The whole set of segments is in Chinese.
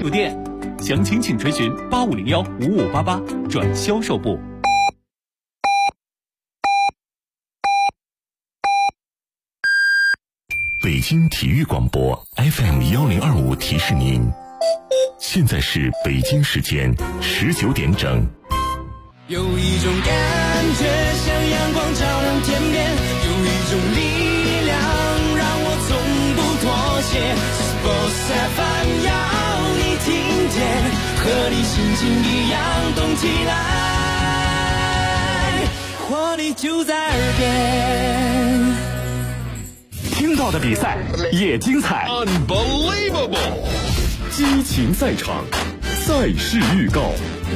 有店，详情请垂询85015588转销售部。 北京体育广播 FM1025提示您，现在是北京时间19点整。 有一种感觉像阳光照亮天边，有一种力量让我从不妥协。Sports FM 要你听见，和你心情一样动起来，活力就在耳边。 听到的比赛也精彩 Unbelievable 激情赛场，赛事预告。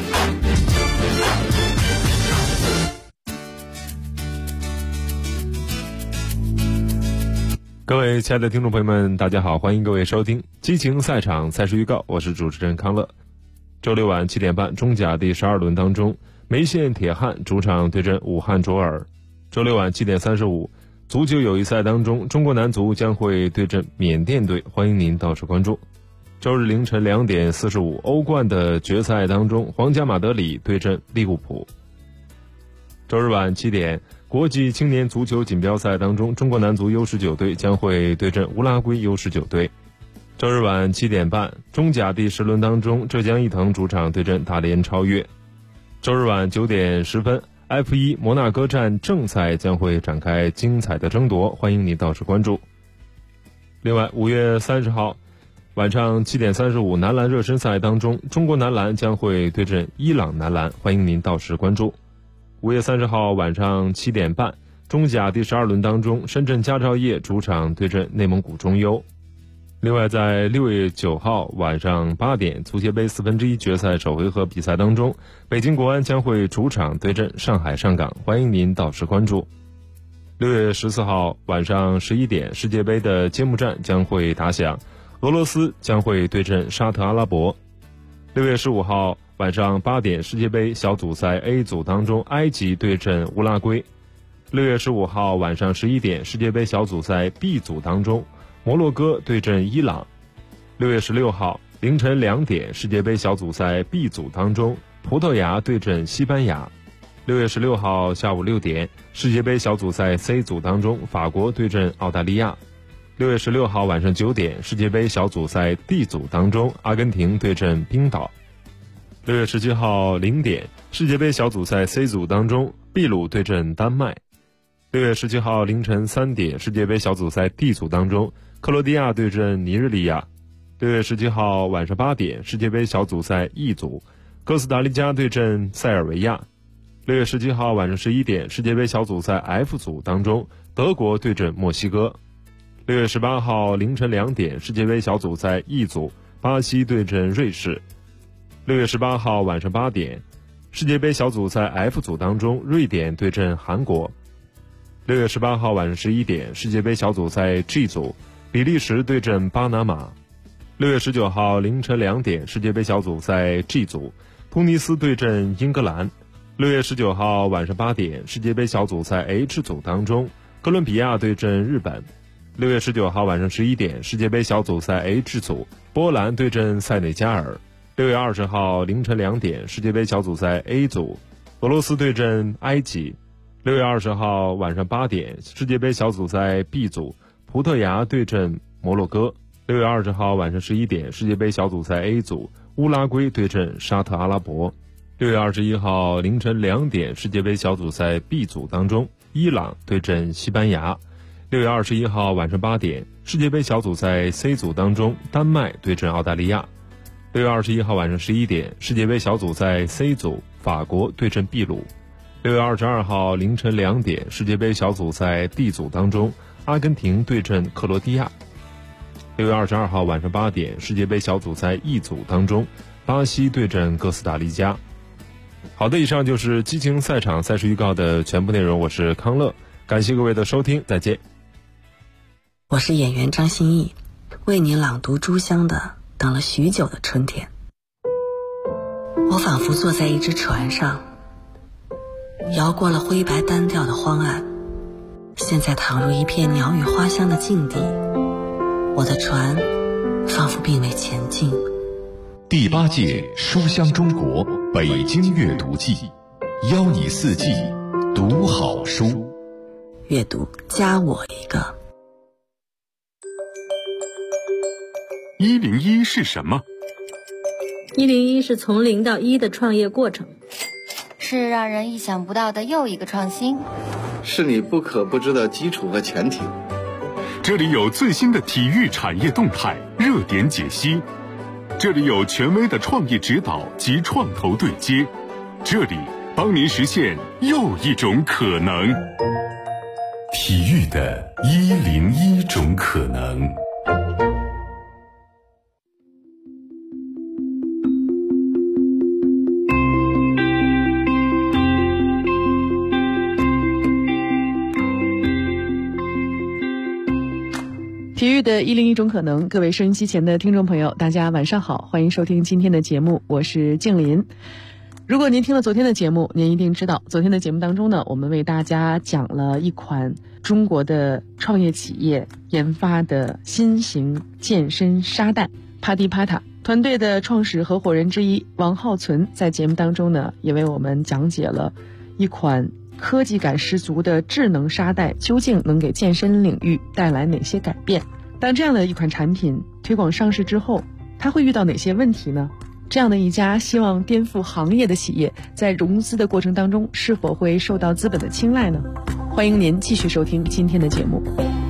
各位亲爱的听众朋友们，大家好，欢迎各位收听激情赛场赛事预告，我是主持人康乐。周六晚7点半，中甲第12轮当中，梅县铁汉主场对阵武汉卓尔。周六晚7点35，足球友谊赛当中，中国男足将会对阵缅甸队，欢迎您到时关注。周日凌晨2点45，欧冠的决赛当中，皇家马德里对阵利物浦。周日晚7点，国际青年足球锦标赛当中，中国男足 U19 队将会对阵乌拉圭 U19 队。周日晚7点半，中甲第10轮当中，浙江毅腾主场对阵大连超越。周日晚9点10分，F1 摩纳哥站正赛将会展开精彩的争夺，欢迎你到时关注。另外，5月30号晚上7点35，男篮热身赛当中，中国男篮将会对阵伊朗男篮，欢迎您到时关注。5月30号晚上7点半，中甲第12轮当中，深圳佳兆业主场对阵内蒙古中优。另外，在6月9号晚上8点，足协杯1/4决赛首回合比赛当中，北京国安将会主场对阵上海上港，欢迎您到时关注。6月14号晚上11点，世界杯的揭幕战将会打响，俄罗斯将会对阵沙特阿拉伯。6月15号晚上8点，世界杯小组赛 A 组当中，埃及对阵乌拉圭。6月15号晚上11点，世界杯小组赛 B 组当中，摩洛哥对阵伊朗。6月16号凌晨2点，世界杯小组赛 B 组当中，葡萄牙对阵西班牙。6月16号下午6点，世界杯小组赛 C 组当中，法国对阵澳大利亚。6月16号晚上9点，世界杯小组赛 D 组当中，阿根廷对阵冰岛。6月17号0点，世界杯小组赛 C 组当中，秘鲁对阵丹麦。6月17号凌晨3点，世界杯小组赛 D 组当中，克罗地亚对阵尼日利亚。6月17号晚上8点，世界杯小组赛 E 组，哥斯达黎加对阵塞尔维亚。6月17号晚上11点，世界杯小组赛 F 组当中，德国对阵墨西哥。6月18号凌晨2点，世界杯小组赛 E 组，巴西对阵瑞士。6月18号晚上8点，世界杯小组赛 F 组当中，瑞典对阵韩国。6月18号晚上11点，世界杯小组赛 G 组，比利时对阵巴拿马。6月19号凌晨2点，世界杯小组赛 G 组，突尼斯对阵英格兰。6月19号晚上8点，世界杯小组赛 H 组当中，哥伦比亚对阵日本。6月19号晚上11点，世界杯小组赛 H 组，波兰对阵塞内加尔。6月20号凌晨2点，世界杯小组赛 A 组，俄罗斯对阵埃及。6月20号晚上8点，世界杯小组赛 B 组，葡萄牙对阵摩洛哥。6月20号晚上11点，世界杯小组赛 A 组，乌拉圭对阵沙特阿拉伯。6月21号凌晨2点，世界杯小组赛 B 组当中，伊朗对阵西班牙。6月21号晚上8点，世界杯小组赛 C 组当中，丹麦对阵澳大利亚。6月21号晚上11点，世界杯小组赛 C 组，法国对阵秘鲁。6月22号凌晨2点，世界杯小组赛 D 组当中，阿根廷对阵克罗地亚。6月22号晚上8点，世界杯小组赛 E 组当中，巴西对阵哥斯达黎加。好的，以上就是激情赛场赛事预告的全部内容，我是康乐，感谢各位的收听，再见。 我是演员张歆艺，为您朗读朱湘的《等了许久的春天》。我仿佛坐在一只船上，摇过了灰白单调的荒岸，现在躺入一片鸟语花香的境地，我的船仿佛并未前进， 第8届书香中国北京阅读季，邀你四季读好书。 阅读加我一个。 101是什么 ？101是从0到1的创业过程， 是让人意想不到的又一个创新， 是你不可不知的基础和前提。 这里有最新的体育产业动态热点解析，这里有权威的创业指导及创投对接，这里帮您实现又一种可能。 体育的101种可能。 体育的101种可能，各位收音机前的听众朋友，大家晚上好，欢迎收听今天的节目，我是静林。如果您听了昨天的节目，您一定知道，昨天的节目当中呢，我们为大家讲了一款中国的创业企业研发的新型健身沙袋帕蒂帕塔。团队的创始合伙人之一王浩存在节目当中呢，也为我们讲解了一款科技感十足的智能沙袋究竟能给健身领域带来哪些改变？当这样的一款产品推广上市之后，它会遇到哪些问题呢？这样的一家希望颠覆行业的企业，在融资的过程当中是否会受到资本的青睐呢？欢迎您继续收听今天的节目。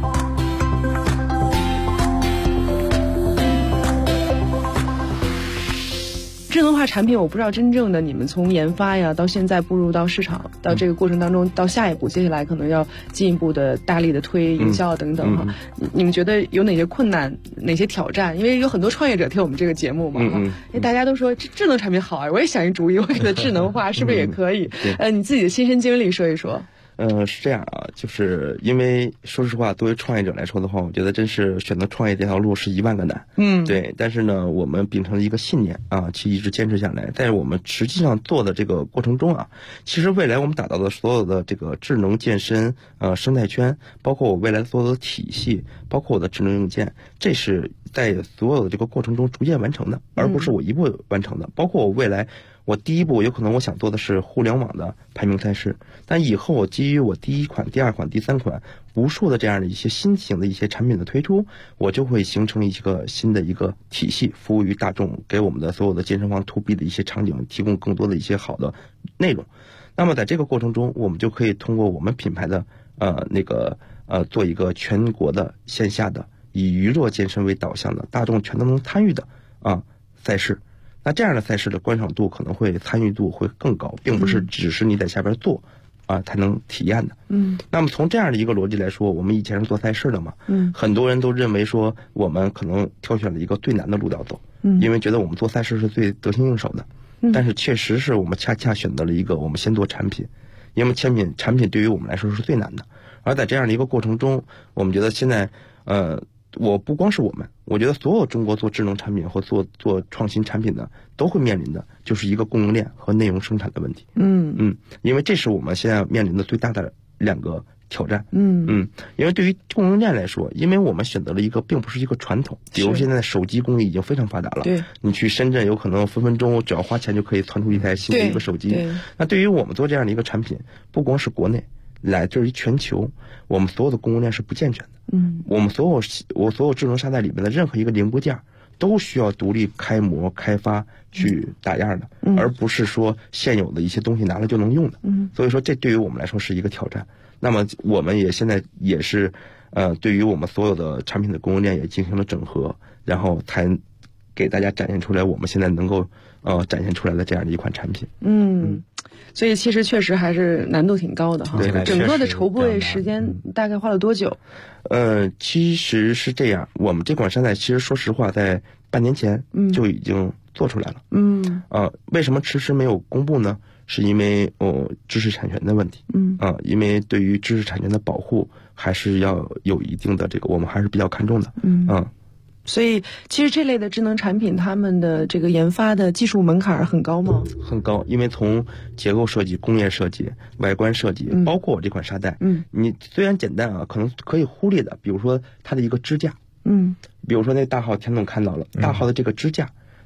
智能化产品，我不知道真正的你们从研发呀到现在步入到市场，到这个过程当中，到下一步接下来可能要进一步的大力的推营销等等哈，你们觉得有哪些困难，哪些挑战？因为有很多创业者听我们这个节目嘛，因为大家都说智能产品好啊，我也想一主意，我给它智能化是不是也可以？你自己的亲身经历说一说。 是这样啊，就是因为说实话，作为创业者来说的话，我觉得真是选择创业这条路是1万个难。对。但是呢，我们秉承了一个信念啊，去一直坚持下来。在我们实际上做的这个过程中啊，其实未来我们打造的所有的这个智能健身生态圈，包括我未来所有的体系，包括我的智能硬件，这是在所有的这个过程中逐渐完成的，而不是我一步完成的。包括我未来。我第一步有可能我想做的是互联网的排名赛事，但以后我基于我第1款、第2款、第3款无数的这样的一些新型的一些产品的推出，我就会形成一个新的一个体系，服务于大众，给我们的所有的健身房 to B 的一些场景提供更多的一些好的内容。那么在这个过程中，我们就可以通过我们品牌的做一个全国的线下的以娱乐健身为导向的大众全都能参与的赛事。那这样的赛事的观赏度可能会参与度会更高，并不是只是你在下边做才能体验的。那么从这样的一个逻辑来说，我们以前是做赛事的嘛，很多人都认为说我们可能挑选了一个最难的路要走，因为觉得我们做赛事是最得心应手的。但是确实是我们恰恰选择了一个我们先做产品，因为产品对于我们来说是最难的。而在这样的一个过程中，我们觉得现在我不光是我觉得所有中国做智能产品或做创新产品的都会面临的就是一个供应链和内容生产的问题。因为这是我们现在面临的最大的2个挑战。因为对于供应链来说，因为我们选择了一个并不是一个传统，比如现在手机工艺已经非常发达了，你去深圳有可能分分钟只要花钱就可以传出一台新的一个手机。那对于我们做这样的一个产品，不光是国内，来自于全球，我们所有的供应链是不健全的。我们所有智能沙袋里面的任何一个零部件都需要独立开模开发去打样的，而不是说现有的一些东西拿了就能用的。所以说这对于我们来说是一个挑战。那么我们也现在也是对于我们所有的产品的供应链也进行了整合，然后才给大家展现出来我们现在能够展现出来的这样的一款产品。 所以其实确实还是难度挺高的哈。整个的筹备时间大概花了多久？ 其实是这样，我们这款沙袋其实说实话在半年前就已经做出来了。为什么迟迟没有公布呢？是因为知识产权的问题。因为对于知识产权的保护还是要有一定的这个，我们还是比较看重的。 所以其实这类的智能产品，他们的这个研发的技术门槛很高吗？ 很高，因为从结构设计、工业设计、外观设计，包括我这款沙袋，你虽然简单可能可以忽略的，比如说它的一个支架，比如说那大号田总看到了，大号的这个支架，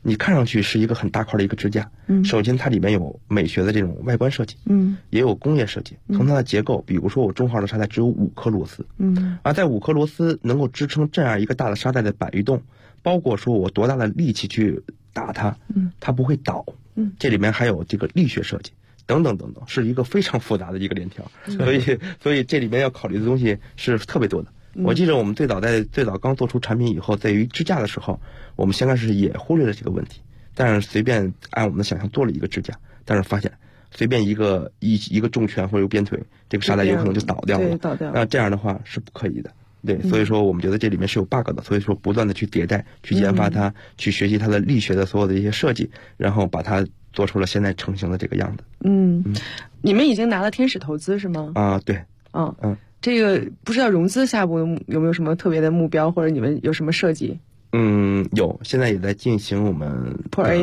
你看上去是一个很大块的一个支架，首先它里面有美学的这种外观设计，也有工业设计。从它的结构，比如说我中号的沙袋只有5颗螺丝，而在5颗螺丝能够支撑这样一个大的沙袋的板与动，包括说我多大的力气去打它，它不会倒，这里面还有这个力学设计。等等等等，是一个非常复杂的一个链条，所以这里面要考虑的东西是特别多的。我记得我们最早刚做出产品以后，在于支架的时候，我们先开始也忽略了这个问题，但是随便按我们的想象做了一个支架，但是发现随便一个重拳或者一个鞭腿，这个沙袋有可能就倒掉了。那这样的话是不可以的。对，所以说我们觉得这里面是有 bug 的，所以说不断的去迭代、去研发它、去学习它的力学的所有的一些设计，然后把它做出了现在成型的这个样子。 你们已经拿了天使投资是吗？ 对。 这个不知道融资下一步有没有什么特别的目标，或者你们有什么设计？ 有，现在也在进行我们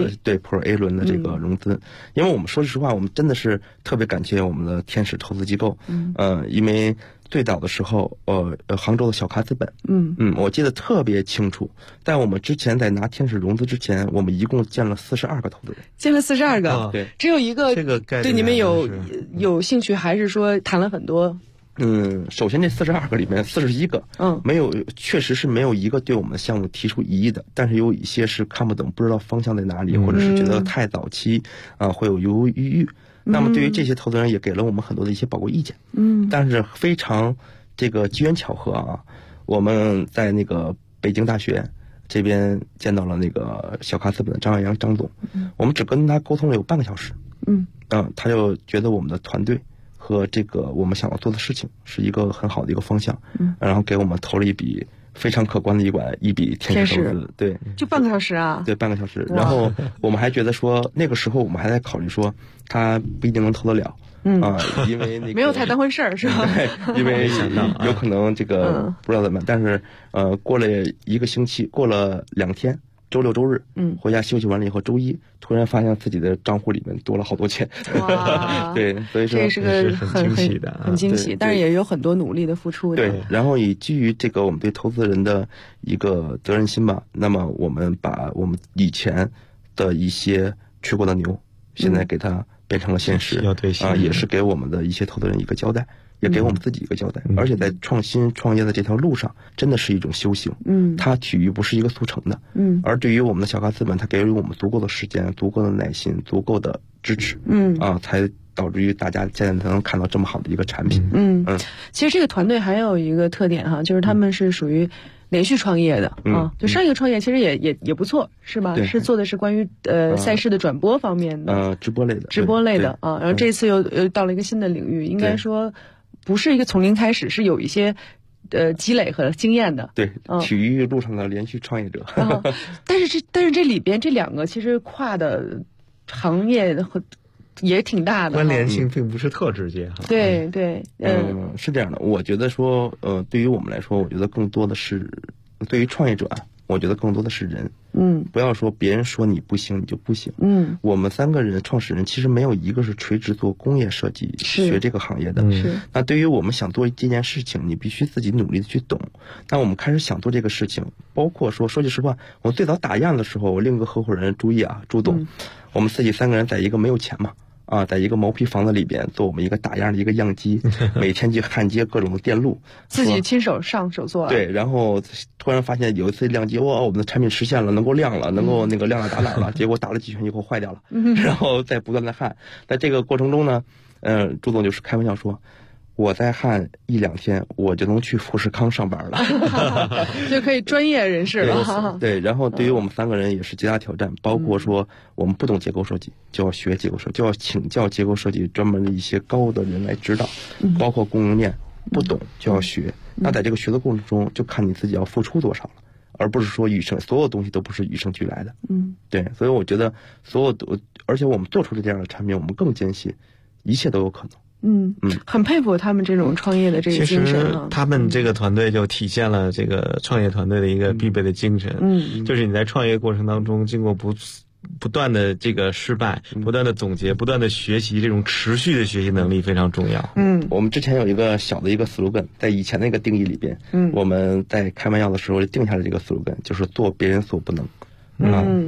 Pro A 轮的这个融资，因为我们说实话，我们真的是特别感谢我们的天使投资机构，因为最早的时候，杭州的小咖资本，我记得特别清楚，在我们之前在拿天使融资之前，我们一共建了42个投资人， 建了42个， 对， 只有一个这个概念对你们有兴趣，还是说谈了很多？ 首先这42个里面41个，确实是没有一个对我们的项目提出异议的，但是有一些是看不懂，不知道方向在哪里，或者是觉得太早期，会有犹犹豫豫。那么对于这些投资人也给了我们很多的一些宝贵意见。但是非常这个机缘巧合啊，我们在那个北京大学这边见到了那个小咖资本的张耀阳张总，我们只跟他沟通了有半个小时，他就觉得我们的团队和这个我们想要做的事情是一个很好的一个方向，然后给我们投了一笔非常可观的一笔天使投资，对， 就半个小时啊？ 对，半个小时。然后我们还觉得说，那个时候我们还在考虑说，他不一定能投得了，因为那个没有太当回事儿，是吧？ 对，因为有可能这个不知道怎么办，但是过了1个星期，过了2天。周6周日，回家休息完了以后，周一突然发现自己的账户里面多了好多钱。 哇， 对，所以说这是个很惊喜的， 很惊喜，但是也有很多努力的付出的。 对，然后以基于这个我们对投资人的一个责任心吧，那么我们把我们以前的一些吹过的牛，现在给它变成了现实，也是给我们的一些投资人一个交代。也给我们自己一个交代，而且在创新创业的这条路上，真的是一种修行。它体育不是一个速成的。而对于我们的小咖资本，它给予我们足够的时间、足够的耐心、足够的支持。才导致于大家现在才能看到这么好的一个产品。 其实这个团队还有一个特点哈，就是他们是属于连续创业的就上一个创业其实也不错，是吧？是做的是关于赛事的转播方面的， 直播类的然后这次又到了一个新的领域，应该说不是一个从零开始，是有一些积累和经验的。 对，体育路上的连续创业者。 但是这里边这2个其实跨的行业也挺大的， 关联性并不是特直接哈。 对， 是这样的。我觉得说，对于我们来说，我觉得更多的是对于创业者，我觉得更多的是人。不要说别人说你不行，你就不行。我们3个人创始人其实没有一个是垂直做工业设计学这个行业的。那对于我们想做这件事情，你必须自己努力的去懂。那我们开始想做这个事情，包括说句实话，我最早打样的时候，我另一个合伙人朱董，我们自己3个人在一个没有钱嘛。在一个毛坯房子里边做我们一个打样的一个样机，每天去焊接各种的电路， 自己亲手上手做。 对，然后突然发现有一次亮机，我们的产品实现了，能够亮了，能够那个亮了打哪了，结果打了几拳以后坏掉了，然后再不断的焊。在这个过程中呢，朱总就是开玩笑说，我再焊1-2天，我就能去富士康上班了， 就可以专业人士了。 对，然后对于我们3个人也是极大挑战，包括说我们不懂结构设计，就要学结构设计，就要请教结构设计专门的一些高的人来指导，包括供应链不懂就要学。那在这个学的过程中，就看你自己要付出多少了，而不是说所有东西都不是与生俱来的。对，所以我觉得而且我们做出这样的产品，我们更坚信一切都有可能。 很佩服他们这种创业的这个精神。 其实他们这个团队就体现了这个创业团队的一个必备的精神。就是你在创业过程当中，经过不断的这个失败，不断的总结，不断的学习，这种持续的学习能力非常重要。 我们之前有一个小的一个 slogan， 在以前那个定义里边，我们在开玩笑的时候定下了这个 slogan， 就是做别人所不能。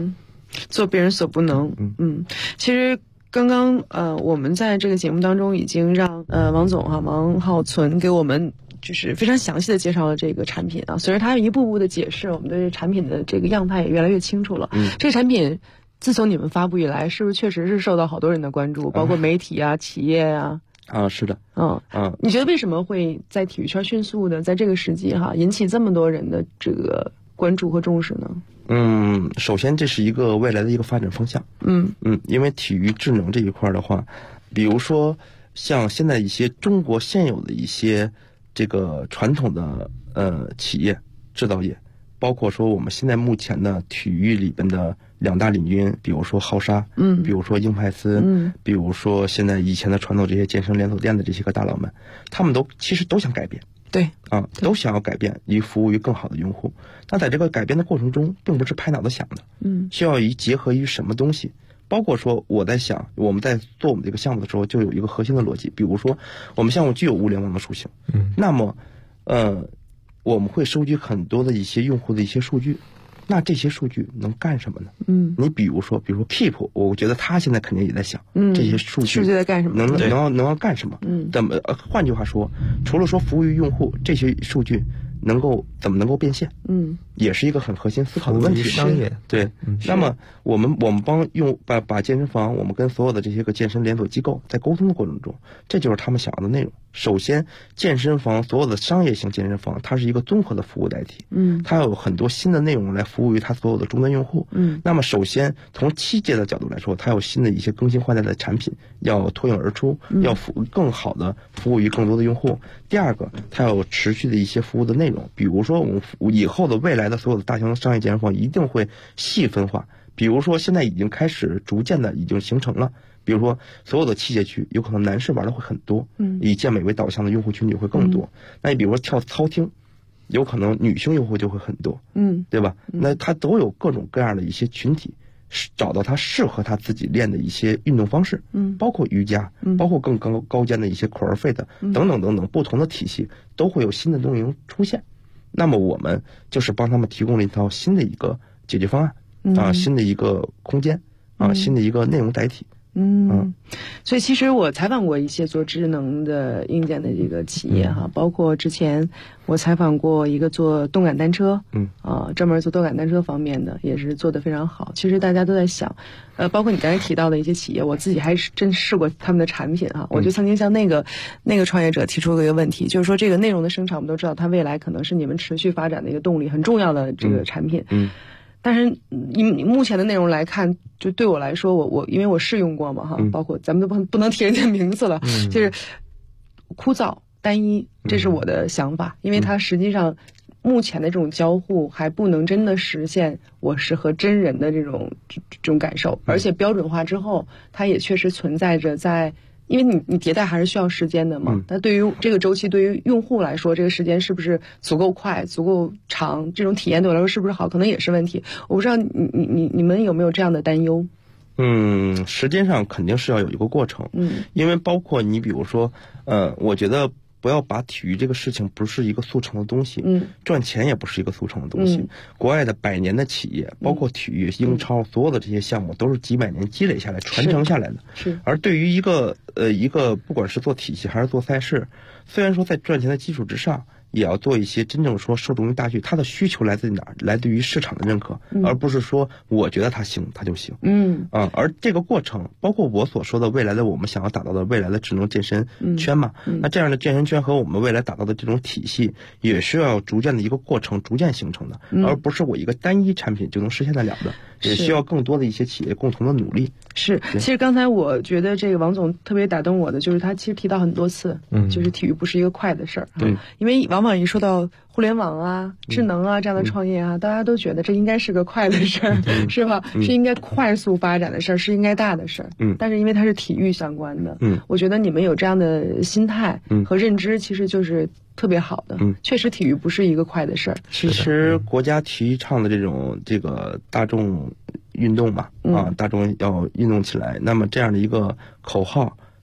做别人所不能。其实刚刚我们在这个节目当中已经让王总王浩存给我们就是非常详细的介绍了这个产品啊。随着他一步步的解释，我们对产品的这个样态也越来越清楚了。这个产品自从你们发布以来，是不是确实是受到好多人的关注，包括媒体啊、企业啊？ 是的。 你觉得为什么会在体育圈迅速的在这个时机引起这么多人的这个关注和重视呢？ 首先这是一个未来的一个发展方向。因为体育智能这一块的话，比如说像现在一些中国现有的一些这个传统的企业制造业，包括说我们现在目前的体育里边的2大领军，比如说浩沙，比如说英派斯，比如说现在以前的传统这些健身连锁店的这些个大佬们，他们其实都想改变。 对都想要改变，以服务于更好的用户。那在这个改变的过程中，并不是拍脑子想的，需要结合于什么东西？包括说我在想，我们在做我们这个项目的时候，就有一个核心的逻辑，比如说我们项目具有物联网的属性，那么我们会收集很多的一些用户的一些数据。那这些数据能干什么呢？你比如说 Keep， 我觉得他现在肯定也在想，这些数据在干什么？ 能要干什么？换句话说，除了说服务于用户，这些数据怎么能够变现？也是一个很核心思考的问题。 商业对。那么我们把健身房，我们跟所有的这些个健身连锁机构在沟通的过程中，这就是他们想要的内容。首先，健身房所有的商业型健身房，它是一个综合的服务载体，它有很多新的内容来服务于它所有的终端用户。那么首先从器械的角度来说，它有新的一些更新换代的产品要脱颖而出，要更好的服务于更多的用户。第二个，它有持续的一些服务的内容，比如说我们以后的未来的所有的大型商业健身房一定会细分化，比如说现在已经开始逐渐的已经形成了。比如说，所有的器械区有可能男士玩的会很多，以健美为导向的用户群体会更多。那你比如说跳操厅，有可能女性用户就会很多，对吧？那它都有各种各样的一些群体，找到它适合他自己练的一些运动方式，包括瑜伽，包括更高阶的一些 CrossFit 等等等等，不同的体系都会有新的内容出现。那么我们就是帮他们提供了一套新的一个解决方案，新的一个空间，新的一个内容载体。 所以其实我采访过一些做智能的硬件的这个企业包括之前我采访过一个做动感单车，专门做动感单车方面的，也是做得非常好。其实大家都在想，包括你刚才提到的一些企业，我自己还是真试过他们的产品我就曾经向那个创业者提出过一个问题，就是说这个内容的生产，我们都知道它未来可能是你们持续发展的一个动力，很重要的这个产品。但是你目前的内容来看，就对我来说，我因为我试用过嘛包括咱们都不能提人家名字了，就是枯燥单一，这是我的想法。因为它实际上目前的这种交互还不能真的实现我是和真人的这种感受，而且标准化之后，它也确实存在着因为你迭代还是需要时间的嘛，但对于这个周期，对于用户来说，这个时间是不是足够快、足够长？这种体验对我来说是不是好，可能也是问题。我不知道你们有没有这样的担忧？ 时间上肯定是要有一个过程，因为包括你比如说，我觉得不要把体育这个事情不是一个速成的东西，赚钱也不是一个速成的东西。国外的100年的企业，包括体育、英超，所有的这些项目都是几百年积累下来、传承下来的。 是。 而对于一个不管是做体系还是做赛事，虽然说在赚钱的基础之上，也要做一些真正说受众于大局，它的需求来自于哪儿？来自于市场的认可，而不是说我觉得它行，它就行。而这个过程，包括我所说的未来的我们想要打造的未来的智能健身圈嘛，那这样的健身圈和我们未来打造的这种体系，也是要逐渐的一个过程，逐渐形成的，而不是我一个单一产品就能实现得了的，也需要更多的一些企业共同的努力。 是，其实刚才我觉得这个王总特别打动我的，就是他其实提到很多次，就是体育不是一个快的事儿，因为往往一说到互联网啊、智能啊这样的创业大家都觉得这应该是个快的事儿，是吧？是应该快速发展的事儿，是应该大的事儿。但是因为它是体育相关的，我觉得你们有这样的心态和认知，其实就是特别好的。确实，体育不是一个快的事儿。 其实国家提倡的这个大众运动嘛，大众要运动起来，那么这样的一个口号，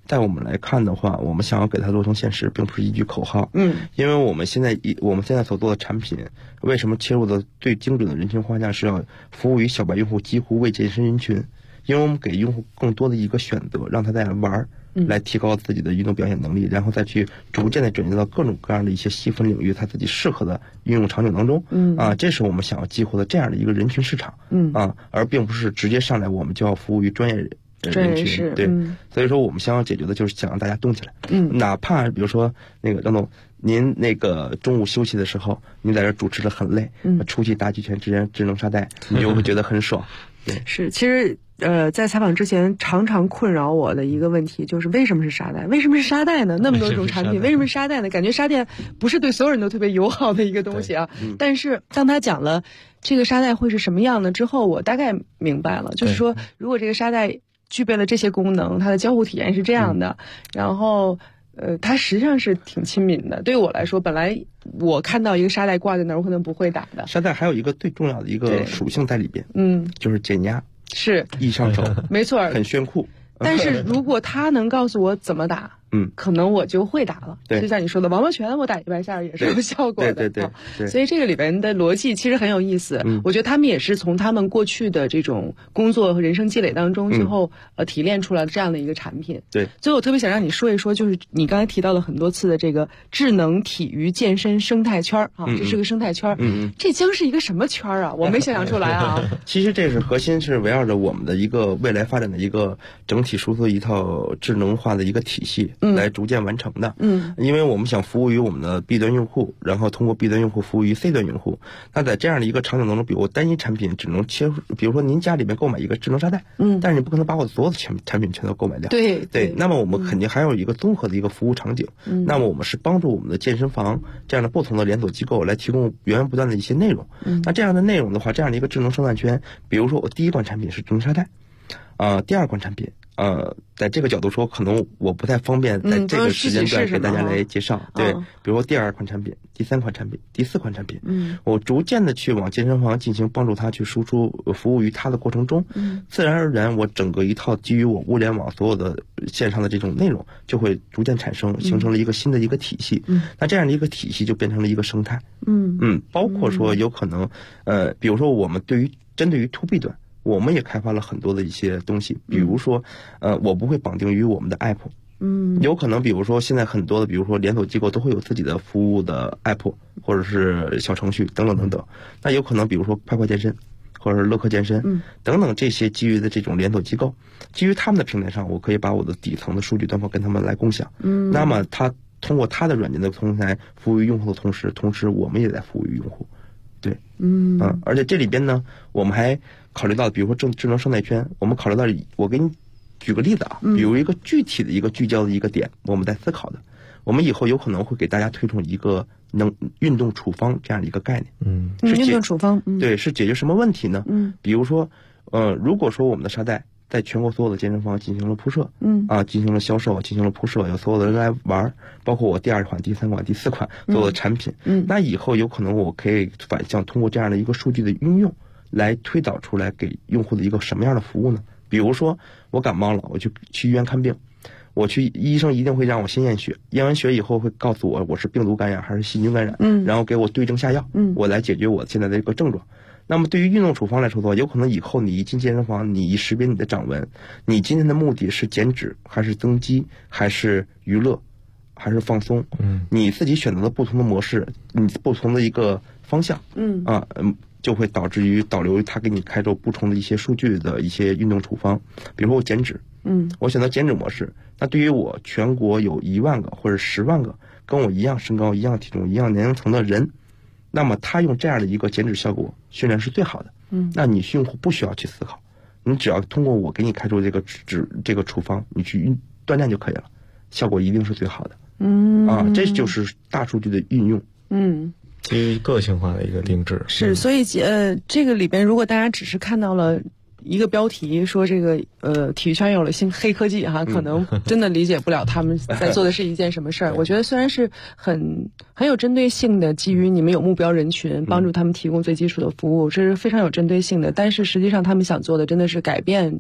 在我们来看的话，我们想要给它落成现实，并不是一句口号。因为我们现在所做的产品，为什么切入的最精准的人群画像是要服务于小白用户，几乎未健身人群？因为我们给用户更多的一个选择，让他在玩，来提高自己的运动表现能力，然后再去逐渐的转移到各种各样的一些细分领域，他自己适合的应用场景当中。这是我们想要激活的这样的一个人群市场。而并不是直接上来我们就要服务于专业人群。对，所以说我们想要解决的就是想让大家动起来。哪怕比如说那个张总，您那个中午休息的时候，您在这主持的很累，出去打几拳智能沙袋，你就会觉得很爽。对， 是，其实在采访之前常常困扰我的一个问题就是为什么是沙袋？为什么是沙袋呢？那么多种产品，为什么是沙袋呢？感觉沙袋不是对所有人都特别友好的一个东西啊。但是当他讲了这个沙袋会是什么样的之后，我大概明白了，就是说如果这个沙袋具备了这些功能，它的交互体验是这样的，然后它实际上是挺亲民的。对于我来说，本来我看到一个沙袋挂在那儿，我可能不会打的。 沙袋还有一个最重要的一个属性在里边，就是减压， 是易上手， 没错， 很炫酷。 但是如果他能告诉我怎么打，可能我就会打了。 对， 就像你说的，王八拳我打100下也是有效果的。 对。 所以这个里边的逻辑其实很有意思。我觉得他们也是从他们过去的这种工作和人生积累当中，最后提炼出来这样的一个产品。 对。 所以我特别想让你说一说，就是你刚才提到了很多次的这个智能体育健身生态圈啊，这是个生态圈。这将是一个什么圈啊？我没想象出来啊。 其实这是核心是围绕着我们的一个未来发展的一个整体输出的一套智能化的一个体系来逐渐完成的。因为我们想服务于我们的 B 端用户，然后通过 B 端用户服务于 C 端用户。那在这样的一个场景当中，比如我单一产品只能切，比如说您家里面购买一个智能沙袋，但是你不可能把我所有的产品全都购买掉。对。那么我们肯定还有一个综合的一个服务场景。那么我们是帮助我们的健身房这样的不同的连锁机构来提供源源不断的一些内容。那这样的内容的话，这样的一个智能生态圈，比如说我第一款产品是智能沙袋，第二款产品。在这个角度说，可能我不太方便在这个时间段给大家来介绍。对，比如说第2款产品、第3款产品、第4款产品，我逐渐的去往健身房进行帮助他去输出服务于他的过程中，自然而然我整个一套基于我物联网所有的线上的这种内容就会逐渐产生，形成了一个新的一个体系。那这样的一个体系就变成了一个生态。包括说有可能比如说我们针对于 to B 端，我们也开发了很多的一些东西，比如说，我不会绑定于我们的 app，有可能比如说现在很多的，比如说连锁机构都会有自己的服务的 app 或者是小程序等等等等，那有可能比如说快快健身或者是乐客健身等等这些基于的这种连锁机构，基于他们的平台上，我可以把我的底层的数据端方跟他们来共享，那么他通过他的软件的平台服务于用户的同时我们也在服务于用户。对，而且这里边呢，我们还考虑到，比如说智能生态圈，我们考虑到，我给你举个例子啊，比如一个具体的一个聚焦的一个点，我们在思考的，我们以后有可能会给大家推出一个运动处方这样的一个概念。 运动处方， 对，是解决什么问题呢？比如说，如果说我们的沙袋在全国所有的健身房进行了铺设，进行了销售，进行了铺设，有所有的人来玩，包括我第2款、第3款、第4款所有的产品，那以后有可能我可以反向通过这样的一个数据的运用，来推导出来给用户的一个什么样的服务呢？比如说我感冒了，我去医院看病，医生一定会让我先验血，验完血以后会告诉我是病毒感染还是细菌感染，然后给我对症下药，我来解决我现在的一个症状。那么对于运动处方来说的话，有可能以后你一进健身房，你一识别你的掌纹，你今天的目的是减脂还是增肌还是娱乐还是放松，你自己选择的不同的模式，你不同的一个方向，就会导流于他给你开出不同的一些数据的一些运动处方。比如说我减脂，我选择减脂模式，那对于我全国有1万个或者10万个跟我一样身高、一样体重、一样年龄层的人，那么他用这样的一个减脂效果训练是最好的。那你用户不需要去思考，你只要通过我给你开出这个处方，你去锻炼就可以了，效果一定是最好的。这就是大数据的运用。 基于个性化的一个定制。 是，所以这个里边如果大家只是看到了一个标题说这个体育圈有了新黑科技哈，可能真的理解不了他们在做的是一件什么事儿。我觉得虽然是很有针对性的，基于你们有目标人群，帮助他们提供最基础的服务，这是非常有针对性的。但是实际上他们想做的真的是改变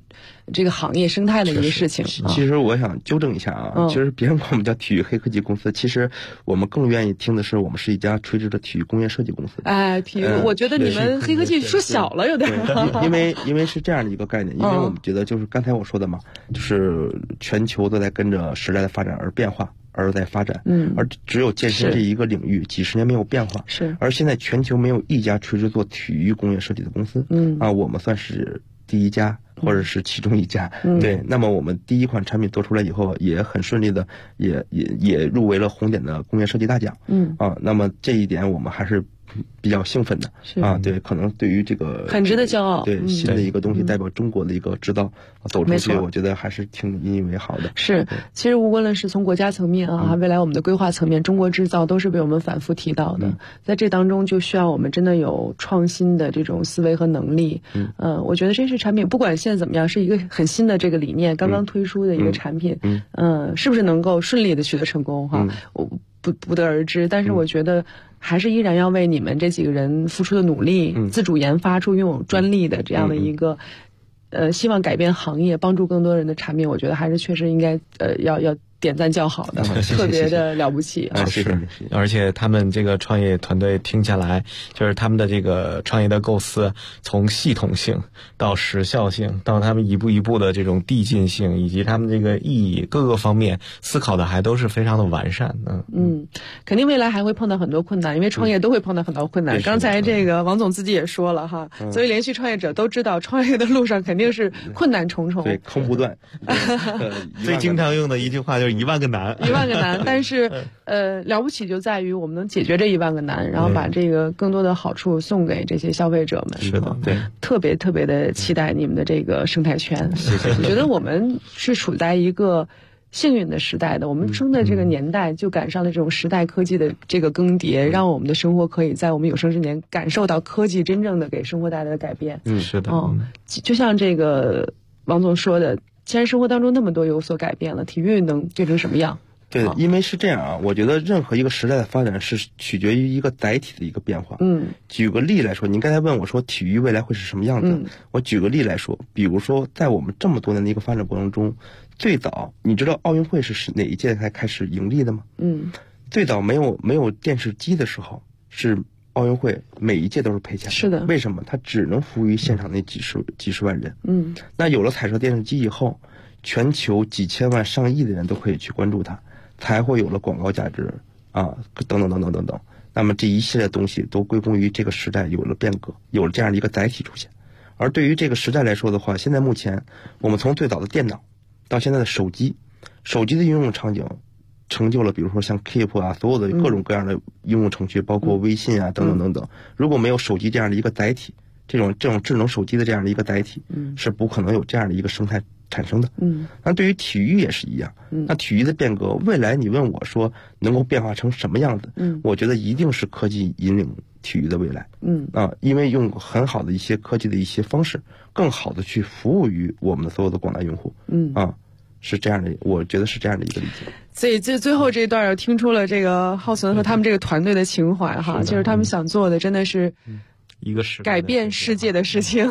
这个行业生态的一个事情。 其实我想纠正一下啊，其实别人管我们叫体育黑科技公司，其实我们更愿意听的是我们是一家垂直的体育工业设计公司。 体育，我觉得你们黑科技说小了有点。 因为是这样的一个概念，因为我们觉得就是刚才我说的嘛，就是全球都在跟着时代的发展而变化。而在发展，而只有健身这一个领域几十年没有变化，而现在全球没有一家垂直做体育工业设计的公司，我们算是第一家或者是其中一家，对。那么我们第一款产品做出来以后，也很顺利的，也入围了红点的工业设计大奖，那么这一点我们还是比较兴奋的对，可能对于这个很值得骄傲， 对新的一个东西代表中国的一个制造走出去，我觉得还是挺引以为豪的。 是，其实无论是从国家层面未来我们的规划层面，中国制造都是被我们反复提到的，在这当中就需要我们真的有创新的这种思维和能力。我觉得这是产品，不管现在怎么样，是一个很新的这个理念，刚刚推出的一个产品，是不是能够顺利的取得成功我不得而知，但是我觉得还是依然要为你们这几个人付出的努力，自主研发出拥有专利的这样的一个希望改变行业，帮助更多人的产品，我觉得还是确实应该要点赞叫好的，特别的了不起啊！ 是， 而且他们这个创业团队听下来，就是他们的这个创业的构思，从系统性到时效性，到他们一步一步的这种递进性，以及他们这个意义各个方面思考的还都是非常的完善。 肯定未来还会碰到很多困难，因为创业都会碰到很多困难。刚才这个王总自己也说了哈，作为连续创业者都知道，创业的路上肯定是困难重重， 对，坑不断。 最经常用的一句话就是1万个难 ，1万个难。但是了不起就在于我们能解决这1万个难，然后把这个更多的好处送给这些消费者们。 是的，对， 特别特别的期待你们的这个生态圈。我觉得我们是处在一个幸运的时代的，我们生的这个年代就赶上了这种时代科技的这个更迭，让我们的生活可以在我们有生之年感受到科技真正的给生活带来的改变。 是的， 就像这个王总说的，既然生活当中那么多有所改变了，体育能变成什么样？ 对，因为是这样啊，我觉得任何一个时代的发展是取决于一个载体的一个变化。举个例来说，您刚才问我说体育未来会是什么样子，我举个例来说，比如说在我们这么多年的一个发展过程中，最早你知道奥运会是哪一届才开始盈利的吗？最早没有电视机的时候，是奥运会每一届都是赔钱的。 是的， 为什么？它只能服务于现场那几十万人。那有了彩色电视机以后，全球几千万上亿的人都可以去关注它，才会有了广告价值等等等等等等。那么这一系列东西都归功于这个时代有了变革，有了这样的一个载体出现。而对于这个时代来说的话，现在目前我们从最早的电脑到现在的手机的应用场景成就了比如说像 Keep 所有的各种各样的应用程序，包括微信等等等等。如果没有手机这样的一个载体，这种智能手机的这样的一个载体，是不可能有这样的一个生态产生的。那对于体育也是一样。那体育的变革，未来你问我说能够变化成什么样子，我觉得一定是科技引领体育的未来。因为用很好的一些科技的一些方式，更好的去服务于我们的所有的广大用户。是这样的，我觉得是这样的一个理解。 所以最后这一段听出了这个浩存和他们这个团队的情怀哈，就是他们想做的真的是一个改变世界的事情。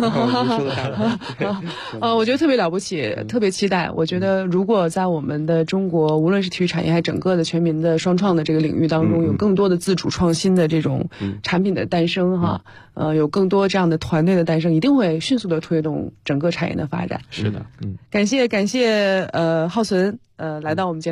我觉得特别了不起，特别期待。我觉得如果在我们的中国，无论是体育产业还是整个的全民的双创的这个领域当中，有更多的自主创新的这种产品的诞生有更多这样的团队的诞生，一定会迅速的推动整个产业的发展。 是的， 感谢浩存来到我们节目。